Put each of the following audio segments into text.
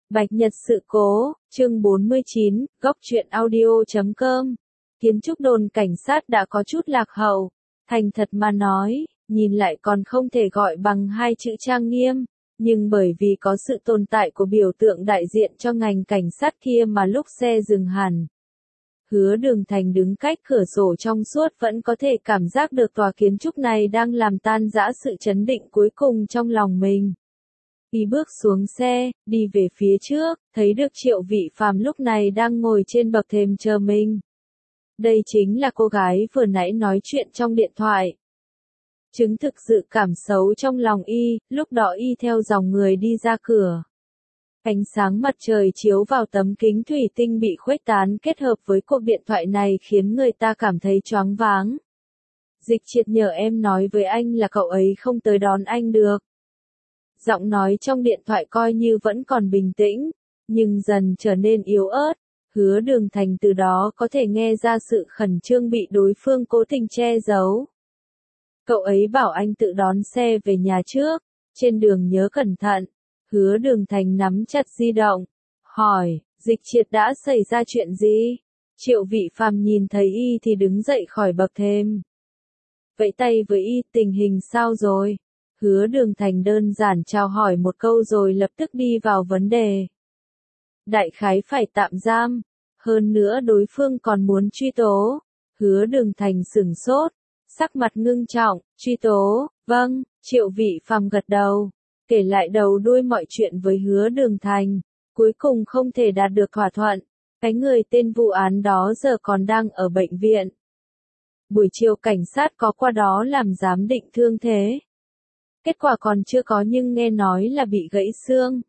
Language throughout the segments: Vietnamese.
Bạch Nhật sự cố, chương 49, góc truyện audio.com. Kiến trúc đồn cảnh sát đã có chút lạc hậu. Thành thật mà nói, nhìn lại còn không thể gọi bằng hai chữ trang nghiêm. Nhưng bởi vì có sự tồn tại của biểu tượng đại diện cho ngành cảnh sát kia mà lúc xe dừng hẳn. Hứa Đường Thành đứng cách cửa sổ trong suốt vẫn có thể cảm giác được tòa kiến trúc này đang làm tan rã sự chấn định cuối cùng trong lòng mình. Y bước xuống xe, đi về phía trước, thấy được Triệu Vị Phàm lúc này đang ngồi trên bậc thềm chờ mình. Đây chính là cô gái vừa nãy nói chuyện trong điện thoại. Chứng thực dự cảm xấu trong lòng Y, lúc đó Y theo dòng người đi ra cửa. Ánh sáng mặt trời chiếu vào tấm kính thủy tinh bị khuếch tán kết hợp với cuộc điện thoại này khiến người ta cảm thấy choáng váng. Dịch Triệt nhờ em nói với anh là cậu ấy không tới đón anh được. Giọng nói trong điện thoại coi như vẫn còn bình tĩnh, nhưng dần trở nên yếu ớt. Hứa Đường Thành từ đó có thể nghe ra sự khẩn trương bị đối phương cố tình che giấu. Cậu ấy bảo anh tự đón xe về nhà trước, trên đường nhớ cẩn thận. Hứa Đường Thành nắm chặt di động, hỏi, Dịch Triệt đã xảy ra chuyện gì? Triệu Vị Phàm nhìn thấy Y thì đứng dậy khỏi bậc thềm. Vẫy tay với Y, tình hình sao rồi? Hứa Đường Thành đơn giản chào hỏi một câu rồi lập tức đi vào vấn đề. Đại khái phải tạm giam, hơn nữa đối phương còn muốn truy tố. Hứa Đường Thành sửng sốt, sắc mặt ngưng trọng, truy tố, vâng, Triệu Vị Phàm gật đầu, kể lại đầu đuôi mọi chuyện với Hứa Đường Thành, cuối cùng không thể đạt được thỏa thuận, cái người tên vụ án đó giờ còn đang ở bệnh viện. Buổi chiều cảnh sát có qua đó làm giám định thương thế. Kết quả còn chưa có nhưng nghe nói là bị gãy xương.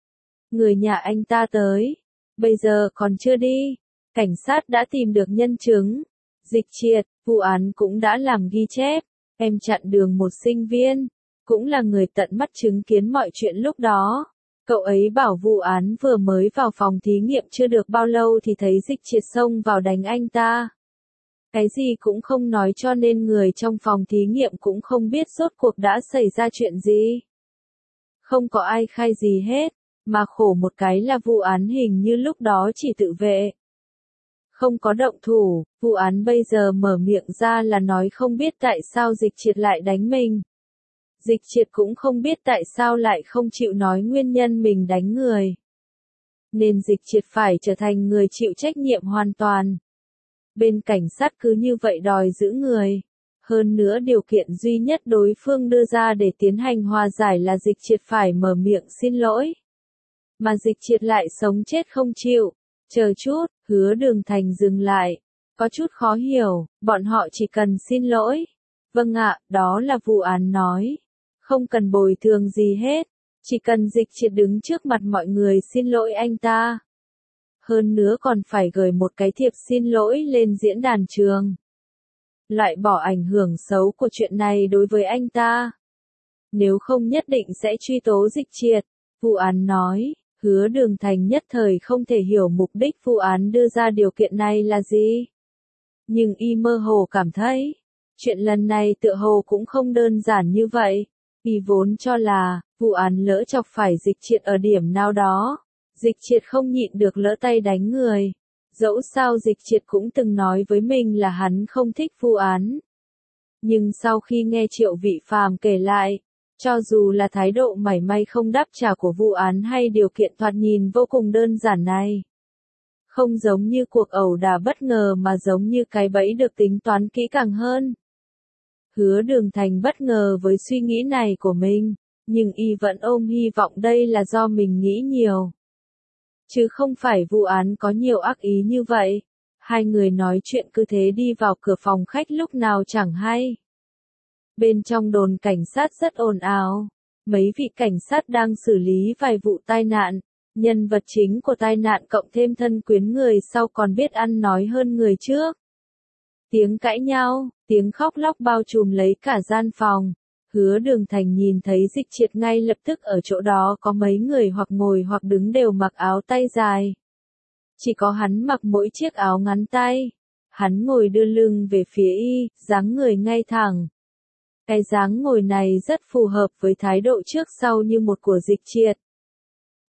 Người nhà anh ta tới, bây giờ còn chưa đi. Cảnh sát đã tìm được nhân chứng. Dịch Triệt, vụ án cũng đã làm ghi chép. Em chặn đường một sinh viên, cũng là người tận mắt chứng kiến mọi chuyện lúc đó. Cậu ấy bảo vụ án vừa mới vào phòng thí nghiệm chưa được bao lâu thì thấy Dịch Triệt xông vào đánh anh ta. Cái gì cũng không nói cho nên người trong phòng thí nghiệm cũng không biết rốt cuộc đã xảy ra chuyện gì. Không có ai khai gì hết, mà khổ một cái là vụ án hình như lúc đó chỉ tự vệ. Không có động thủ, vụ án bây giờ mở miệng ra là nói không biết tại sao Dịch Triệt lại đánh mình. Dịch Triệt cũng không biết tại sao lại không chịu nói nguyên nhân mình đánh người. Nên Dịch Triệt phải trở thành người chịu trách nhiệm hoàn toàn. Bên cảnh sát cứ như vậy đòi giữ người. Hơn nữa điều kiện duy nhất đối phương đưa ra để tiến hành hòa giải là Dịch Triệt phải mở miệng xin lỗi. Mà Dịch Triệt lại sống chết không chịu. Chờ chút, Hứa Đường Thành dừng lại. Có chút khó hiểu, bọn họ chỉ cần xin lỗi. Vâng ạ, đó là vụ án nói. Không cần bồi thường gì hết. Chỉ cần Dịch Triệt đứng trước mặt mọi người xin lỗi anh ta. Hơn nữa còn phải gửi một cái thiệp xin lỗi lên diễn đàn trường. Loại bỏ ảnh hưởng xấu của chuyện này đối với anh ta. Nếu không nhất định sẽ truy tố Dịch Triệt. Vụ án nói, Hứa Đường Thành nhất thời không thể hiểu mục đích vụ án đưa ra điều kiện này là gì. Nhưng Y mơ hồ cảm thấy, chuyện lần này tựa hồ cũng không đơn giản như vậy. Y vốn cho là, vụ án lỡ chọc phải Dịch Triệt ở điểm nào đó. Dịch Triệt không nhịn được lỡ tay đánh người. Dẫu sao Dịch Triệt cũng từng nói với mình là hắn không thích vụ án. Nhưng sau khi nghe Triệu Vị Phàm kể lại, cho dù là thái độ mảy may không đáp trả của vụ án hay điều kiện thoạt nhìn vô cùng đơn giản này. Không giống như cuộc ẩu đả bất ngờ mà giống như cái bẫy được tính toán kỹ càng hơn. Hứa Đường Thành bất ngờ với suy nghĩ này của mình, nhưng Y vẫn ôm hy vọng đây là do mình nghĩ nhiều. Chứ không phải vụ án có nhiều ác ý như vậy. Hai người nói chuyện cứ thế đi vào cửa phòng khách lúc nào chẳng hay. Bên trong đồn cảnh sát rất ồn ào. Mấy vị cảnh sát đang xử lý vài vụ tai nạn. Nhân vật chính của tai nạn cộng thêm thân quyến người sau còn biết ăn nói hơn người trước. Tiếng cãi nhau, tiếng khóc lóc bao trùm lấy cả gian phòng. Hứa Đường Thành nhìn thấy Dịch Triệt ngay lập tức ở chỗ đó có mấy người hoặc ngồi hoặc đứng đều mặc áo tay dài. Chỉ có hắn mặc mỗi chiếc áo ngắn tay. Hắn ngồi đưa lưng về phía Y, dáng người ngay thẳng. Cái dáng ngồi này rất phù hợp với thái độ trước sau như một của Dịch Triệt.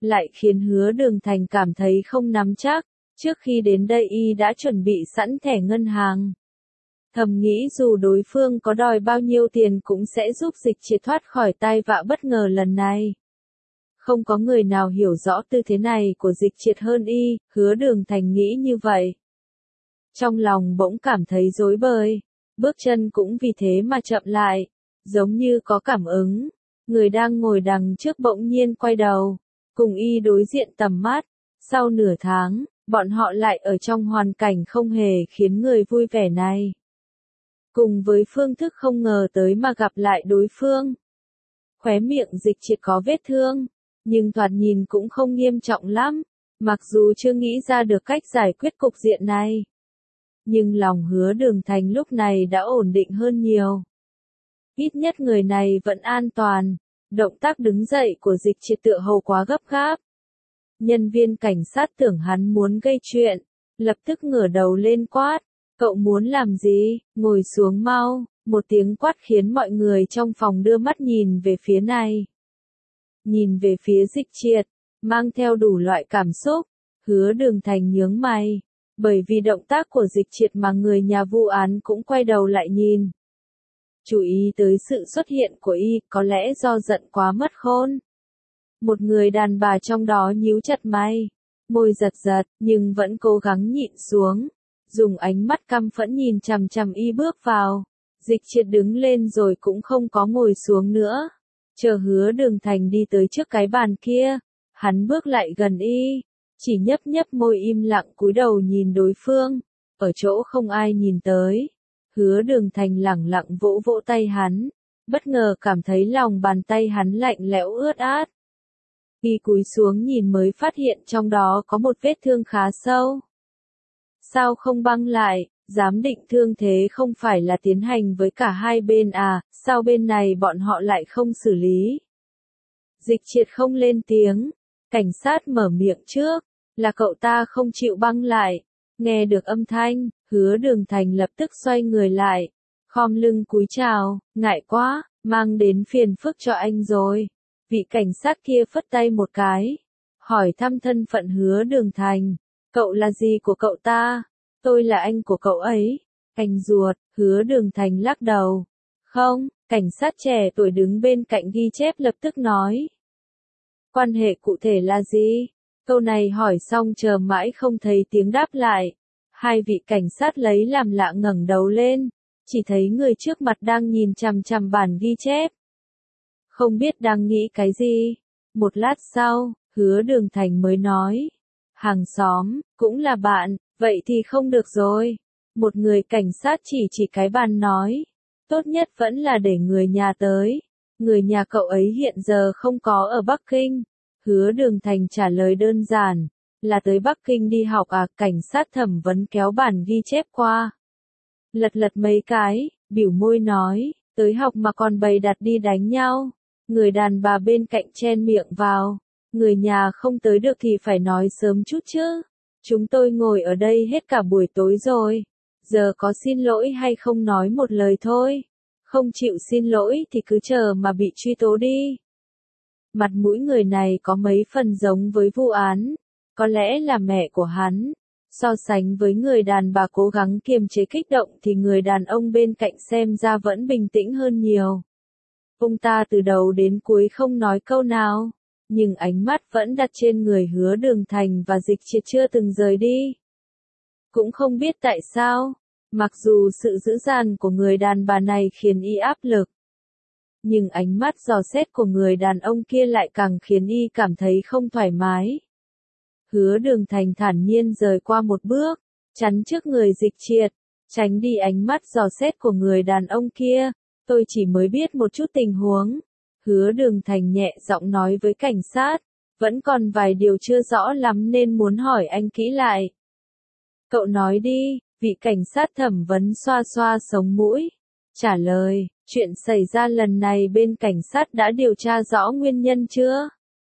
lại khiến Hứa Đường Thành cảm thấy không nắm chắc. Trước khi đến đây y đã chuẩn bị sẵn thẻ ngân hàng. Thầm nghĩ dù đối phương có đòi bao nhiêu tiền cũng sẽ giúp Dịch Triệt thoát khỏi tai vạ bất ngờ lần này. Không có người nào hiểu rõ tư thế này của Dịch Triệt hơn y, Hứa Đường Thành nghĩ như vậy. Trong lòng bỗng cảm thấy rối bời, bước chân cũng vì thế mà chậm lại, giống như có cảm ứng. Người đang ngồi đằng trước bỗng nhiên quay đầu, cùng y đối diện tầm mắt. Sau nửa tháng, bọn họ lại ở trong hoàn cảnh không hề khiến người vui vẻ này. Cùng với phương thức không ngờ tới mà gặp lại đối phương. Khóe miệng Dịch Triệt có vết thương, nhưng thoạt nhìn cũng không nghiêm trọng lắm, mặc dù chưa nghĩ ra được cách giải quyết cục diện này. Nhưng lòng Hứa Đường Thành lúc này đã ổn định hơn nhiều. Ít nhất người này vẫn an toàn. Động tác đứng dậy của Dịch Triệt tựa hồ quá gấp gáp. Nhân viên cảnh sát tưởng hắn muốn gây chuyện, lập tức ngửa đầu lên quát. Cậu muốn làm gì? Ngồi xuống mau. Một tiếng quát khiến mọi người trong phòng đưa mắt nhìn về phía này. Nhìn về phía Dịch Triệt, mang theo đủ loại cảm xúc. Hứa Đường Thành nhướng mày. Bởi vì động tác của Dịch Triệt mà người nhà vụ án cũng quay đầu lại nhìn. Chú ý tới sự xuất hiện của y, có lẽ do giận quá mất khôn. Một người đàn bà trong đó nhíu chặt mày, môi giật giật, nhưng vẫn cố gắng nhịn xuống, dùng ánh mắt căm phẫn nhìn chằm chằm y bước vào. Dịch Triệt đứng lên rồi cũng không có ngồi xuống nữa, chờ Hứa Đường Thành đi tới trước cái bàn kia, hắn bước lại gần y, chỉ nhấp nhấp môi im lặng cúi đầu nhìn đối phương, ở chỗ không ai nhìn tới. Hứa Đường Thành lẳng lặng vỗ vỗ tay hắn, bất ngờ cảm thấy lòng bàn tay hắn lạnh lẽo ướt át. Y cúi xuống nhìn mới phát hiện trong đó có một vết thương khá sâu. Sao không băng lại, giám định thương thế không phải là tiến hành với cả hai bên à, sao bên này bọn họ lại không xử lý? Dịch Triệt không lên tiếng, cảnh sát mở miệng trước, là cậu ta không chịu băng lại. Nghe được âm thanh, Hứa Đường Thành lập tức xoay người lại, khom lưng cúi chào, ngại quá, mang đến phiền phức cho anh rồi. Vị cảnh sát kia phất tay một cái, hỏi thăm thân phận Hứa Đường Thành, cậu là gì của cậu ta? Tôi là anh của cậu ấy. Anh ruột, Hứa Đường Thành lắc đầu. Không, cảnh sát trẻ tuổi đứng bên cạnh ghi chép lập tức nói. Quan hệ cụ thể là gì? Câu này hỏi xong chờ mãi không thấy tiếng đáp lại. Hai vị cảnh sát lấy làm lạ ngẩng đầu lên, chỉ thấy người trước mặt đang nhìn chằm chằm bản ghi chép. Không biết đang nghĩ cái gì. Một lát sau, Hứa Đường Thành mới nói. Hàng xóm, cũng là bạn, vậy thì không được rồi. Một người cảnh sát chỉ cái bàn nói. Tốt nhất vẫn là để người nhà tới. Người nhà cậu ấy hiện giờ không có ở Bắc Kinh. Hứa Đường Thành trả lời đơn giản. Là tới Bắc Kinh đi học à? Cảnh sát thẩm vấn kéo bản ghi chép qua. Lật mấy cái, bĩu môi nói. Tới học mà còn bày đặt đi đánh nhau. Người đàn bà bên cạnh chen miệng vào. Người nhà không tới được thì phải nói sớm chút chứ. Chúng tôi ngồi ở đây hết cả buổi tối rồi. Giờ có xin lỗi hay không nói một lời thôi. Không chịu xin lỗi thì cứ chờ mà bị truy tố đi. Mặt mũi người này có mấy phần giống với vụ án. Có lẽ là mẹ của hắn. So sánh với người đàn bà cố gắng kiềm chế kích động thì người đàn ông bên cạnh xem ra vẫn bình tĩnh hơn nhiều. Ông ta từ đầu đến cuối không nói câu nào, nhưng ánh mắt vẫn đặt trên người Hứa Đường Thành và Dịch Triệt chưa từng rời đi. Cũng không biết tại sao, mặc dù sự dữ dằn của người đàn bà này khiến y áp lực, nhưng ánh mắt dò xét của người đàn ông kia lại càng khiến y cảm thấy không thoải mái. Hứa Đường Thành thản nhiên rời qua một bước, chắn trước người Dịch Triệt, tránh đi ánh mắt dò xét của người đàn ông kia. Tôi chỉ mới biết một chút tình huống. Hứa Đường Thành nhẹ giọng nói với cảnh sát, vẫn còn vài điều chưa rõ lắm nên muốn hỏi anh kỹ lại. Cậu nói đi, vị cảnh sát thẩm vấn xoa xoa sống mũi. Trả lời, chuyện xảy ra lần này bên cảnh sát đã điều tra rõ nguyên nhân chưa?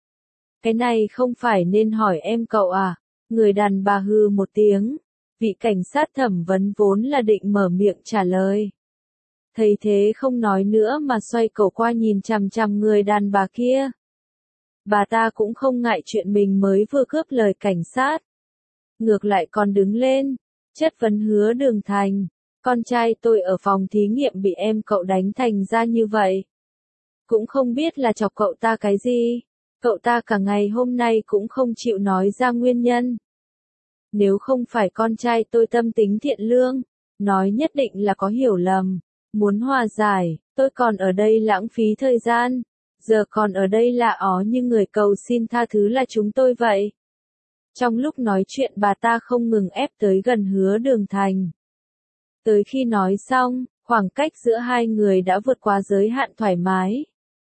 Cái này không phải nên hỏi em cậu à? Người đàn bà hừ một tiếng. Vị cảnh sát thẩm vấn vốn là định mở miệng trả lời. Thấy thế không nói nữa mà xoay cổ qua nhìn chằm chằm người đàn bà kia. bà ta cũng không ngại chuyện mình mới vừa cướp lời cảnh sát. Ngược lại còn đứng lên, chất vấn Hứa Đường Thành. Con trai tôi ở phòng thí nghiệm bị em cậu đánh thành ra như vậy. Cũng không biết là chọc cậu ta cái gì. Cậu ta cả ngày hôm nay cũng không chịu nói ra nguyên nhân. Nếu không phải con trai tôi tâm tính thiện lương, nói nhất định là có hiểu lầm. Muốn hòa giải, tôi còn ở đây lãng phí thời gian. Giờ còn ở đây là ó như người cầu xin tha thứ là chúng tôi vậy. Trong lúc nói chuyện bà ta không ngừng ép tới gần Hứa Đường Thành. Tới khi nói xong, khoảng cách giữa hai người đã vượt qua giới hạn thoải mái.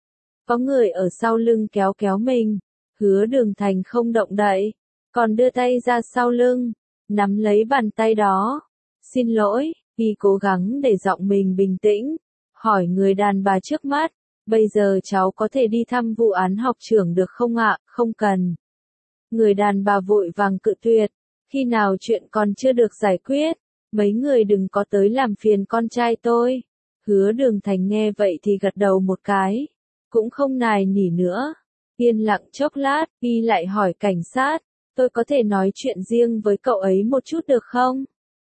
Có người ở sau lưng kéo kéo mình, Hứa Đường Thành không động đậy, còn đưa tay ra sau lưng, nắm lấy bàn tay đó. Xin lỗi, vì cố gắng để giọng mình bình tĩnh, hỏi người đàn bà trước mắt, bây giờ cháu có thể đi thăm vụ án học trưởng được không ạ? Không cần. Người đàn bà vội vàng cự tuyệt, khi nào chuyện còn chưa được giải quyết, mấy người đừng có tới làm phiền con trai tôi. Hứa Đường Thành nghe vậy thì gật đầu một cái, cũng không nài nỉ nữa. Yên lặng chốc lát, y lại hỏi cảnh sát, tôi có thể nói chuyện riêng với cậu ấy một chút được không?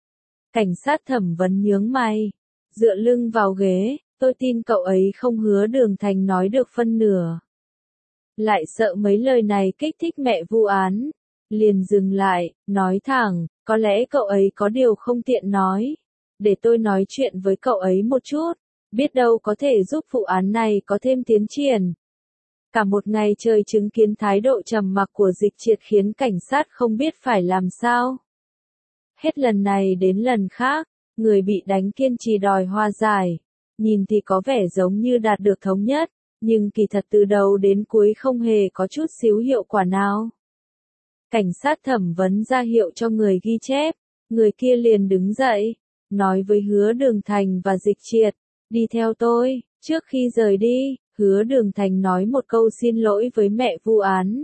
Cảnh sát thẩm vấn nhướng mày, dựa lưng vào ghế, tôi tin cậu ấy không. Hứa Đường Thành nói được phân nửa. Lại sợ mấy lời này kích thích mẹ vụ án, liền dừng lại, nói thẳng, có lẽ cậu ấy có điều không tiện nói. Để tôi nói chuyện với cậu ấy một chút, biết đâu có thể giúp vụ án này có thêm tiến triển. Cả một ngày trời chứng kiến thái độ trầm mặc của Dịch Triệt khiến cảnh sát không biết phải làm sao. Hết lần này đến lần khác, người bị đánh kiên trì đòi hòa giải, nhìn thì có vẻ giống như đạt được thống nhất, nhưng kỳ thật từ đầu đến cuối không hề có chút xíu hiệu quả nào. Cảnh sát thẩm vấn ra hiệu cho người ghi chép, người kia liền đứng dậy, nói với Hứa Đường Thành và Dịch Triệt, đi theo tôi. Trước khi rời đi, Hứa Đường Thành nói một câu xin lỗi với mẹ vụ án.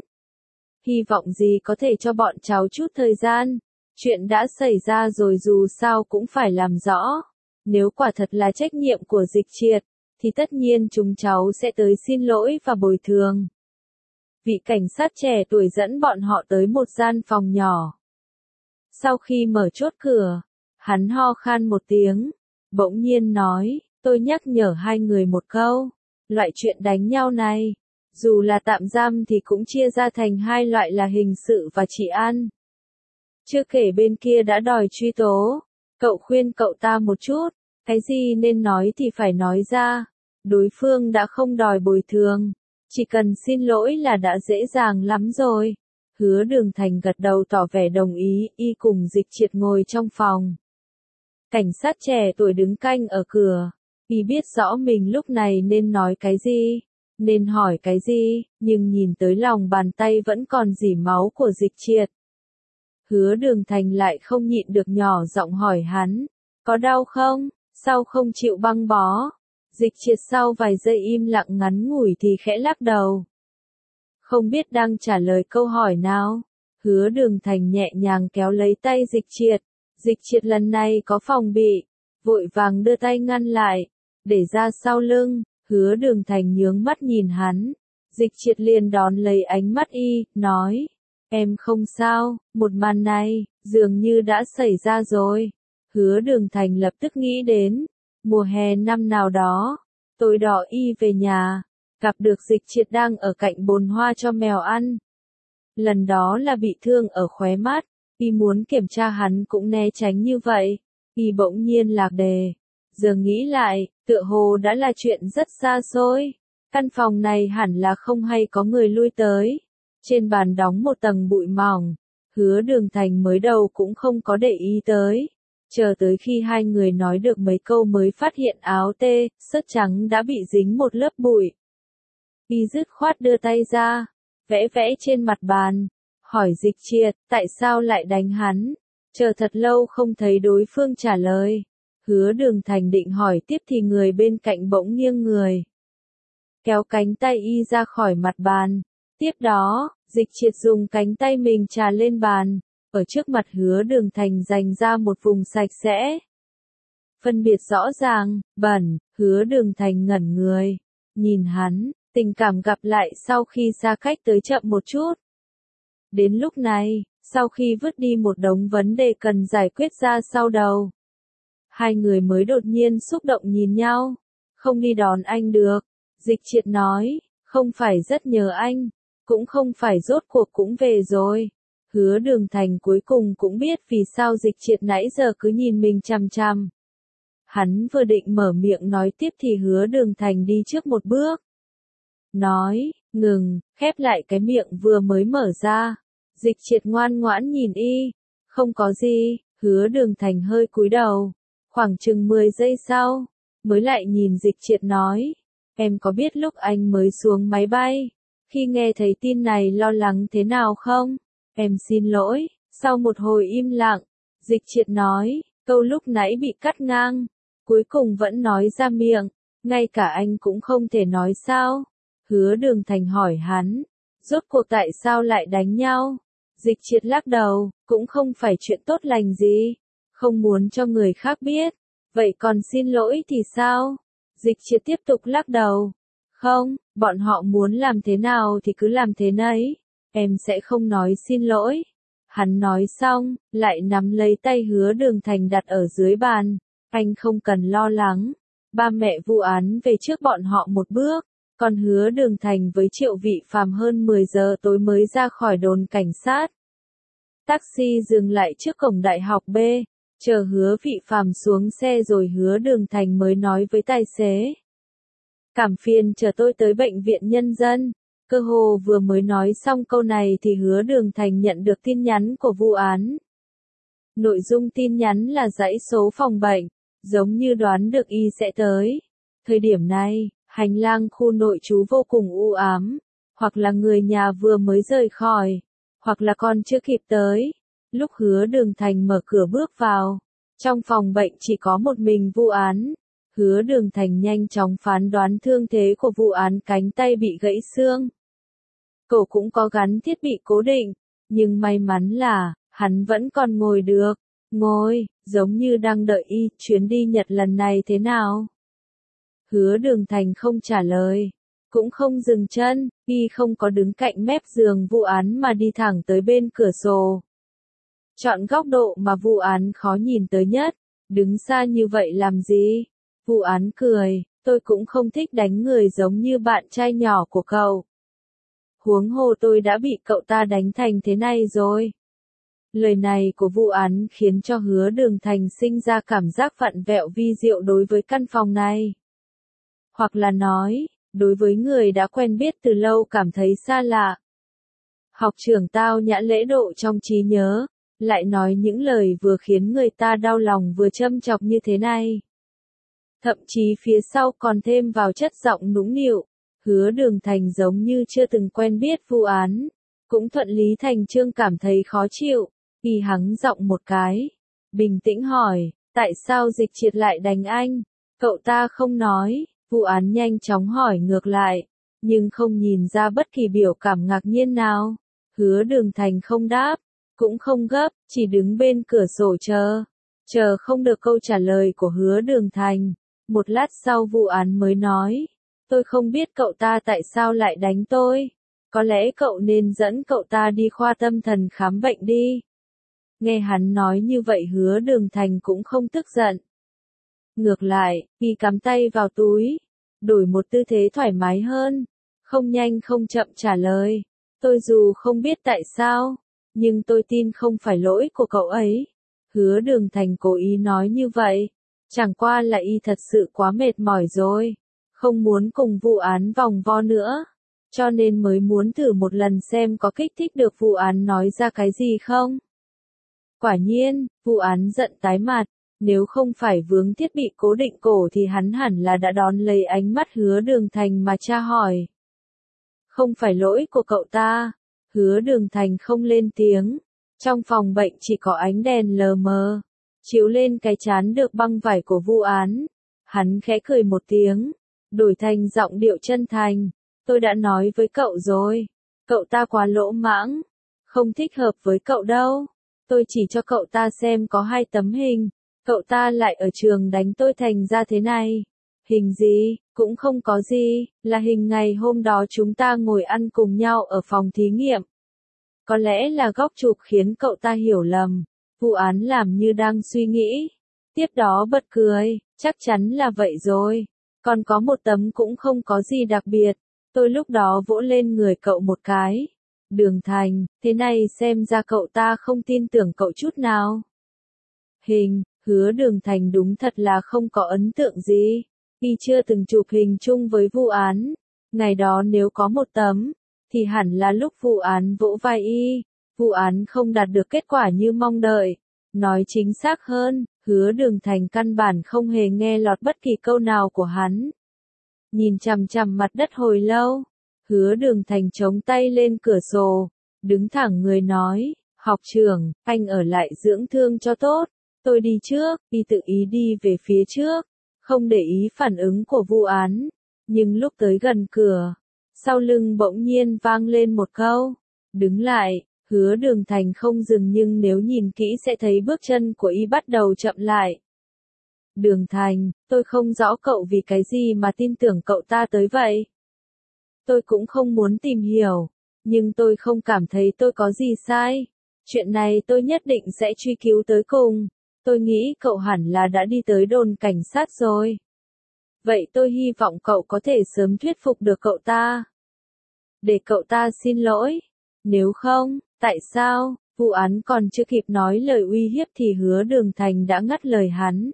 Hy vọng gì có thể cho bọn cháu chút thời gian, chuyện đã xảy ra rồi dù sao cũng phải làm rõ. Nếu quả thật là trách nhiệm của Dịch Triệt, thì tất nhiên chúng cháu sẽ tới xin lỗi và bồi thường. Vị cảnh sát trẻ tuổi dẫn bọn họ tới một gian phòng nhỏ. Sau khi mở chốt cửa, hắn ho khan một tiếng, bỗng nhiên nói, tôi nhắc nhở hai người một câu, loại chuyện đánh nhau này, dù là tạm giam thì cũng chia ra thành hai loại là hình sự và trị an. Chưa kể bên kia đã đòi truy tố, cậu khuyên cậu ta một chút, cái gì nên nói thì phải nói ra, đối phương đã không đòi bồi thường, chỉ cần xin lỗi là đã dễ dàng lắm rồi. Hứa Đường Thành gật đầu tỏ vẻ đồng ý, y cùng Dịch Triệt ngồi trong phòng. Cảnh sát trẻ tuổi đứng canh ở cửa, y biết rõ mình lúc này nên nói cái gì, nên hỏi cái gì, nhưng nhìn tới lòng bàn tay vẫn còn rỉ máu của Dịch Triệt. Hứa Đường Thành lại không nhịn được nhỏ giọng hỏi hắn, có đau không, sao không chịu băng bó? Dịch Triệt sau vài giây im lặng ngắn ngủi thì khẽ lắc đầu. Không biết đang trả lời câu hỏi nào, Hứa Đường Thành nhẹ nhàng kéo lấy tay Dịch Triệt. Dịch Triệt lần này có phòng bị, vội vàng đưa tay ngăn lại, để ra sau lưng. Hứa Đường Thành nhướng mắt nhìn hắn. Dịch Triệt liền đón lấy ánh mắt y, nói, em không sao. Một màn này, dường như đã xảy ra rồi. Hứa Đường Thành lập tức nghĩ đến, mùa hè năm nào đó, tôi đỏ y về nhà, gặp được Dịch Triệt đang ở cạnh bồn hoa cho mèo ăn. Lần đó là bị thương ở khóe mắt, y muốn kiểm tra hắn cũng né tránh như vậy, y bỗng nhiên lạc đề. Giờ nghĩ lại, tựa hồ đã là chuyện rất xa xôi. Căn phòng này hẳn là không hay có người lui tới. Trên bàn đóng một tầng bụi mỏng, Hứa Đường Thành mới đầu cũng không có để ý tới. Chờ tới khi hai người nói được mấy câu mới phát hiện áo tê, sớt trắng đã bị dính một lớp bụi. Y dứt khoát đưa tay ra, vẽ vẽ trên mặt bàn, hỏi Dịch Triệt, tại sao lại đánh hắn? Chờ thật lâu không thấy đối phương trả lời. Hứa Đường Thành định hỏi tiếp thì người bên cạnh bỗng nghiêng người, kéo cánh tay y ra khỏi mặt bàn. Tiếp đó, Dịch Triệt dùng cánh tay mình trà lên bàn, ở trước mặt Hứa Đường Thành dành ra một vùng sạch sẽ. Phân biệt rõ ràng, bẩn. Hứa Đường Thành ngẩn người, nhìn hắn, Tình cảm gặp lại sau khi xa cách tới chậm một chút. Đến lúc này, sau khi vứt đi một đống vấn đề cần giải quyết ra sau đầu, hai người mới đột nhiên xúc động nhìn nhau. Không đi đón anh được. Dịch Triệt nói, không phải rất nhớ anh, cũng không phải rốt cuộc cũng về rồi. Hứa Đường Thành cuối cùng cũng biết vì sao Dịch Triệt nãy giờ cứ nhìn mình chằm chằm. Hắn vừa định mở miệng nói tiếp thì Hứa Đường Thành đi trước một bước. Nói, ngừng, khép lại cái miệng vừa mới mở ra. Dịch Triệt ngoan ngoãn nhìn y. Không có gì, Hứa Đường Thành hơi cúi đầu. Khoảng chừng 10 giây sau, mới lại nhìn Dịch Triệt nói. Em có biết lúc anh mới xuống máy bay, khi nghe thấy tin này lo lắng thế nào không? Em xin lỗi. Sau một hồi im lặng, Dịch Triệt nói, câu lúc nãy bị cắt ngang. Cuối cùng vẫn nói ra miệng, ngay cả anh cũng không thể nói sao. Hứa Đường Thành hỏi hắn, rốt cuộc tại sao lại đánh nhau? Dịch Triệt lắc đầu, cũng không phải chuyện tốt lành gì, không muốn cho người khác biết. Vậy còn xin lỗi thì sao? Dịch Triệt tiếp tục lắc đầu. Không, bọn họ muốn làm thế nào thì cứ làm thế nấy. Em sẽ không nói xin lỗi. Hắn nói xong, lại nắm lấy tay Hứa Đường Thành đặt ở dưới bàn. Anh không cần lo lắng. Ba mẹ vụ án về trước bọn họ một bước. Còn Hứa Đường Thành với Triệu Vị Phàm hơn 10 giờ tối mới ra khỏi đồn cảnh sát. Taxi dừng lại trước cổng đại học B. Chờ Hứa Vị Phàm xuống xe rồi Hứa Đường Thành mới nói với tài xế. Cảm phiền chờ tôi tới bệnh viện nhân dân. Cơ hồ vừa mới nói xong câu này thì Hứa Đường Thành nhận được tin nhắn của vụ án. Nội dung tin nhắn là dãy số phòng bệnh, giống như đoán được y sẽ tới. Thời điểm này, hành lang khu nội trú vô cùng u ám, hoặc là người nhà vừa mới rời khỏi, hoặc là còn chưa kịp tới. Lúc Hứa Đường Thành mở cửa bước vào, trong phòng bệnh chỉ có một mình vụ án. Hứa Đường Thành nhanh chóng phán đoán thương thế của vụ án, cánh tay bị gãy xương. Cổ cũng có gắn thiết bị cố định, nhưng may mắn là, hắn vẫn còn ngồi được. Ngồi, giống như đang đợi y. Chuyến đi Nhật lần này thế nào? Hứa Đường Thành không trả lời, cũng không dừng chân, y không có đứng cạnh mép giường vụ án mà đi thẳng tới bên cửa sổ. Chọn góc độ mà vụ án khó nhìn tới nhất, đứng xa như vậy làm gì? Vụ án cười, tôi cũng không thích đánh người giống như bạn trai nhỏ của cậu. Huống hồ tôi đã bị cậu ta đánh thành thế này rồi. Lời này của vụ án khiến cho Hứa Đường Thành sinh ra cảm giác vặn vẹo vi diệu đối với căn phòng này. Hoặc là nói, đối với người đã quen biết từ lâu cảm thấy xa lạ. Học trưởng tao nhã lễ độ trong trí nhớ, lại nói những lời vừa khiến người ta đau lòng vừa châm chọc như thế này. Thậm chí phía sau còn thêm vào chất giọng nũng nịu. Hứa Đường Thành giống như chưa từng quen biết vụ án, cũng thuận lý thành chương cảm thấy khó chịu, y hắng giọng một cái, bình tĩnh hỏi, tại sao Dịch Triệt lại đánh anh? Cậu ta không nói. Vụ án nhanh chóng hỏi ngược lại, nhưng không nhìn ra bất kỳ biểu cảm ngạc nhiên nào. Hứa Đường Thành không đáp, cũng không gấp, chỉ đứng bên cửa sổ chờ. Chờ không được câu trả lời của Hứa Đường Thành. Một lát sau vụ án mới nói, tôi không biết cậu ta tại sao lại đánh tôi. Có lẽ cậu nên dẫn cậu ta đi khoa tâm thần khám bệnh đi. Nghe hắn nói như vậy Hứa Đường Thành cũng không tức giận. Ngược lại, y cắm tay vào túi, đổi một tư thế thoải mái hơn, không nhanh không chậm trả lời. Tôi dù không biết tại sao, nhưng tôi tin không phải lỗi của cậu ấy. Hứa Đường Thành cố ý nói như vậy, chẳng qua là y thật sự quá mệt mỏi rồi, không muốn cùng vụ án vòng vo nữa, cho nên mới muốn thử một lần xem có kích thích được vụ án nói ra cái gì không. Quả nhiên, vụ án giận tái mặt. Nếu không phải vướng thiết bị cố định cổ thì hắn hẳn là đã đón lấy ánh mắt Hứa Đường Thành mà tra hỏi. Không phải lỗi của cậu ta. Hứa Đường Thành không lên tiếng. Trong phòng bệnh chỉ có ánh đèn lờ mờ, chiếu lên cái trán được băng vải của vụ án. Hắn khẽ cười một tiếng, đổi thành giọng điệu chân thành. Tôi đã nói với cậu rồi. Cậu ta quá lỗ mãng. Không thích hợp với cậu đâu. Tôi chỉ cho cậu ta xem có 2 tấm hình. Cậu ta lại ở trường đánh tôi thành ra thế này. Hình gì? Cũng không có gì, là hình ngày hôm đó chúng ta ngồi ăn cùng nhau ở phòng thí nghiệm. Có lẽ là góc chụp khiến cậu ta hiểu lầm. Vụ án làm như đang suy nghĩ. Tiếp đó bật cười, chắc chắn là vậy rồi. Còn có một tấm cũng không có gì đặc biệt. Tôi lúc đó vỗ lên người cậu một cái. Đường Thành, thế này xem ra cậu ta không tin tưởng cậu chút nào. Hứa Đường Thành đúng thật là không có ấn tượng gì. Y chưa từng chụp hình chung với vụ án. Ngày đó nếu có một tấm, thì hẳn là lúc vụ án vỗ vai Y. Vụ án không đạt được kết quả như mong đợi. Nói chính xác hơn, Hứa Đường Thành căn bản không hề nghe lọt bất kỳ câu nào của hắn. Nhìn chằm chằm mặt đất hồi lâu, Hứa Đường Thành chống tay lên cửa sổ, đứng thẳng người nói, học trưởng, anh ở lại dưỡng thương cho tốt, tôi đi trước. Y tự ý đi về phía trước, không để ý phản ứng của vụ án. Nhưng lúc tới gần cửa, sau lưng bỗng nhiên vang lên một câu, đứng lại. Hứa Đường Thành không dừng nhưng nếu nhìn kỹ sẽ thấy bước chân của Y bắt đầu chậm lại. Đường Thành, tôi không rõ cậu vì cái gì mà tin tưởng cậu ta tới vậy. Tôi cũng không muốn tìm hiểu, nhưng tôi không cảm thấy tôi có gì sai. Chuyện này tôi nhất định sẽ truy cứu tới cùng. Tôi nghĩ cậu hẳn là đã đi tới đồn cảnh sát rồi. Vậy tôi hy vọng cậu có thể sớm thuyết phục được cậu ta. Để cậu ta xin lỗi. Nếu không, tại sao? Vụ án còn chưa kịp nói lời uy hiếp thì Hứa Đường Thành đã ngắt lời hắn.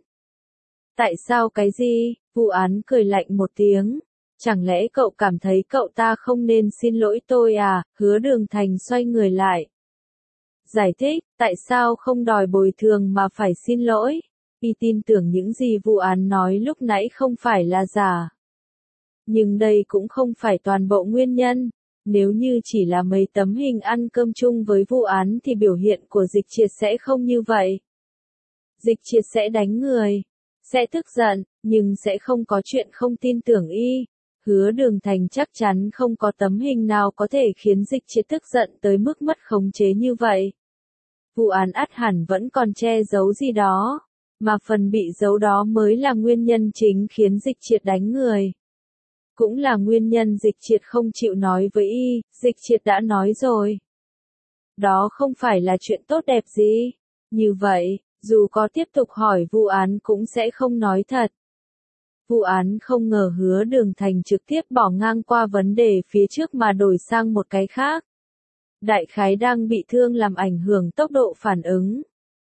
Tại sao cái gì? Vụ án cười lạnh một tiếng. Chẳng lẽ cậu cảm thấy cậu ta không nên xin lỗi tôi à? Hứa Đường Thành xoay người lại. Giải thích, tại sao không đòi bồi thường mà phải xin lỗi? Y tin tưởng những gì vụ án nói lúc nãy không phải là giả. Nhưng đây cũng không phải toàn bộ nguyên nhân. Nếu như chỉ là mấy tấm hình ăn cơm chung với vụ án thì biểu hiện của Dịch Triệt sẽ không như vậy. Dịch Triệt sẽ đánh người, sẽ tức giận, nhưng sẽ không có chuyện không tin tưởng Y. Hứa Đường Thành chắc chắn không có tấm hình nào có thể khiến Dịch Triệt tức giận tới mức mất khống chế như vậy. Vụ án ắt hẳn vẫn còn che giấu gì đó, mà phần bị giấu đó mới là nguyên nhân chính khiến Dịch Triệt đánh người. Cũng là nguyên nhân Dịch Triệt không chịu nói với Y. Dịch Triệt đã nói rồi. Đó không phải là chuyện tốt đẹp gì. Như vậy, dù có tiếp tục hỏi vụ án cũng sẽ không nói thật. Vụ án không ngờ Hứa Đường Thành trực tiếp bỏ ngang qua vấn đề phía trước mà đổi sang một cái khác. Đại khái đang bị thương làm ảnh hưởng tốc độ phản ứng.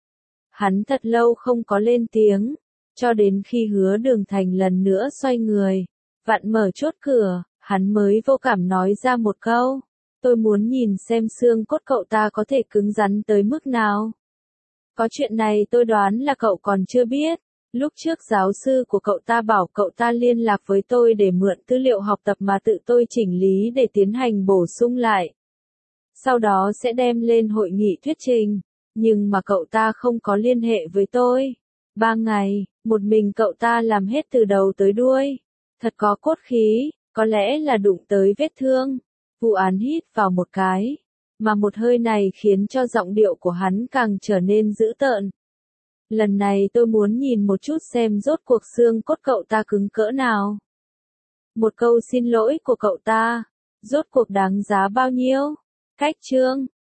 Hắn thật lâu không có lên tiếng, cho đến khi Hứa Đường Thành lần nữa xoay người, vặn mở chốt cửa, hắn mới vô cảm nói ra một câu. Tôi muốn nhìn xem xương cốt cậu ta có thể cứng rắn tới mức nào. Có chuyện này tôi đoán là cậu còn chưa biết. Lúc trước giáo sư của cậu ta bảo cậu ta liên lạc với tôi để mượn tư liệu học tập mà tự tôi chỉnh lý để tiến hành bổ sung lại. Sau đó sẽ đem lên hội nghị thuyết trình. Nhưng mà cậu ta không có liên hệ với tôi. 3 ngày, một mình cậu ta làm hết từ đầu tới đuôi. Thật có cốt khí, có lẽ là đụng tới vết thương. Vụ án hít vào một cái, mà một hơi này khiến cho giọng điệu của hắn càng trở nên dữ tợn. Lần này tôi muốn nhìn một chút xem rốt cuộc xương cốt cậu ta cứng cỡ nào. Một câu xin lỗi của cậu ta, rốt cuộc đáng giá bao nhiêu? Cách chương